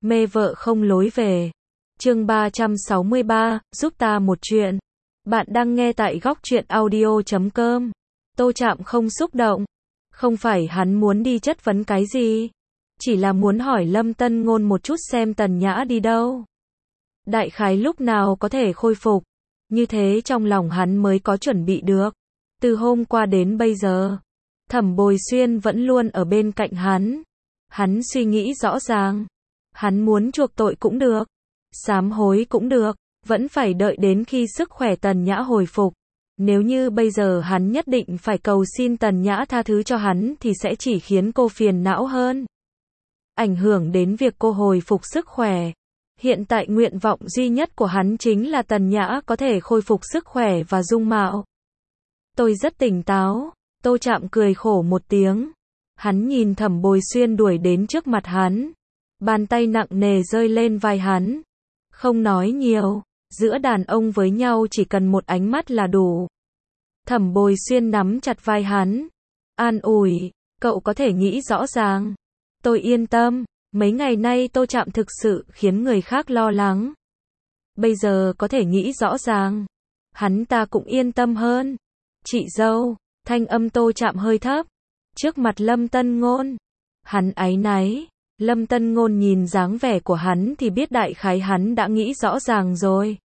Mê vợ không lối về. Chương 363, giúp ta một chuyện. Bạn đang nghe tại góc truyện audio.com. Tô Trạm không xúc động. Không phải hắn muốn đi chất vấn cái gì. Chỉ là muốn hỏi Lâm Tân Ngôn một chút xem Tần Nhã đi đâu. Đại khái lúc nào có thể khôi phục. Như thế trong lòng hắn mới có chuẩn bị được. Từ hôm qua đến bây giờ, Thẩm Bồi Xuyên vẫn luôn ở bên cạnh hắn. Hắn suy nghĩ rõ ràng. Hắn muốn chuộc tội cũng được, sám hối cũng được, vẫn phải đợi đến khi sức khỏe Tần Nhã hồi phục. Nếu như bây giờ hắn nhất định phải cầu xin Tần Nhã tha thứ cho hắn thì sẽ chỉ khiến cô phiền não hơn. Ảnh hưởng đến việc cô hồi phục sức khỏe. Hiện tại nguyện vọng duy nhất của hắn chính là Tần Nhã có thể khôi phục sức khỏe và dung mạo. Tôi rất tỉnh táo. Tô Trạm cười khổ một tiếng. Hắn nhìn Thẩm Bồi Xuyên đuổi đến trước mặt hắn. Bàn tay nặng nề rơi lên vai hắn. Không nói nhiều. Giữa đàn ông với nhau chỉ cần một ánh mắt là đủ. Thẩm Bồi Xuyên nắm chặt vai hắn. An ủi. Cậu có thể nghĩ rõ ràng. Tôi yên tâm. Mấy ngày nay Tô Trạm thực sự khiến người khác lo lắng. Bây giờ có thể nghĩ rõ ràng. Hắn ta cũng yên tâm hơn. Chị dâu. Thanh âm Tô Trạm hơi thấp. Trước mặt Lâm Tân Ngôn. Hắn áy náy. Lâm Tân Ngôn nhìn dáng vẻ của hắn thì biết đại khái hắn đã nghĩ rõ ràng rồi.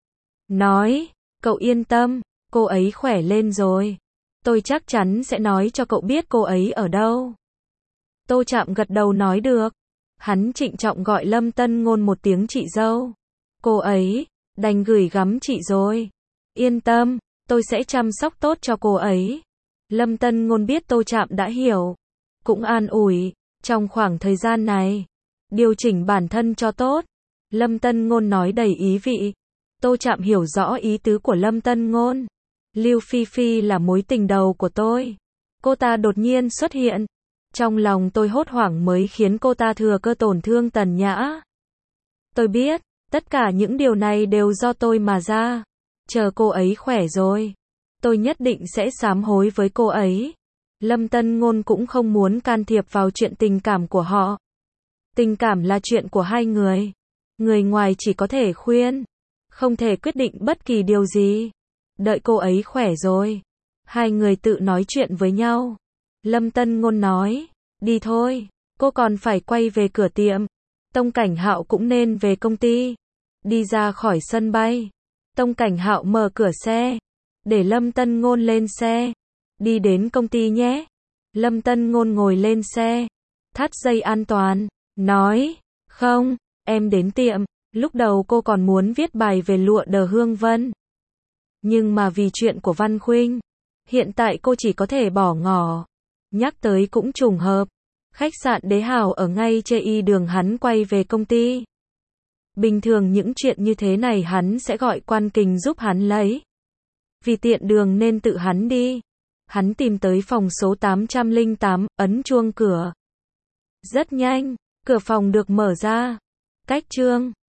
Nói, cậu yên tâm, cô ấy khỏe lên rồi. Tôi chắc chắn sẽ nói cho cậu biết cô ấy ở đâu. Tô Trạm gật đầu nói được. Hắn trịnh trọng gọi Lâm Tân Ngôn một tiếng chị dâu. Cô ấy, đành gửi gắm chị rồi. Yên tâm, tôi sẽ chăm sóc tốt cho cô ấy. Lâm Tân Ngôn biết Tô Trạm đã hiểu. Cũng an ủi. Trong khoảng thời gian này, điều chỉnh bản thân cho tốt. Lâm Tân Ngôn nói đầy ý vị. Tô Trạm hiểu rõ ý tứ của Lâm Tân Ngôn. Lưu Phi Phi là mối tình đầu của tôi. Cô ta đột nhiên xuất hiện. Trong lòng tôi hốt hoảng mới khiến cô ta thừa cơ tổn thương Tần Nhã. Tôi biết, tất cả những điều này đều do tôi mà ra. Chờ cô ấy khỏe rồi, tôi nhất định sẽ sám hối với cô ấy. Lâm Tân Ngôn cũng không muốn can thiệp vào chuyện tình cảm của họ. Tình cảm là chuyện của hai người. Người ngoài chỉ có thể khuyên, không thể quyết định bất kỳ điều gì. Đợi cô ấy khỏe rồi, hai người tự nói chuyện với nhau. Lâm Tân Ngôn nói, đi thôi, cô còn phải quay về cửa tiệm. Tông Cảnh Hạo cũng nên về công ty. Đi ra khỏi sân bay, Tông Cảnh Hạo mở cửa xe, để Lâm Tân Ngôn lên xe. Đi đến công ty nhé. Lâm Tân Ngôn ngồi lên xe, thắt dây an toàn, nói, không, em đến tiệm. Lúc đầu cô còn muốn viết bài về lụa Đờ Hương Vân. Nhưng mà vì chuyện của Văn Khuynh, hiện tại cô chỉ có thể bỏ ngỏ. Nhắc tới cũng trùng hợp. Khách sạn Đế Hào ở ngay chê đường hắn quay về công ty. Bình thường những chuyện như thế này hắn sẽ gọi Quan Kình giúp hắn lấy. Vì tiện đường nên tự hắn đi. Hắn tìm tới phòng số 808, ấn chuông cửa. Rất nhanh, cửa phòng được mở ra. Cách Trương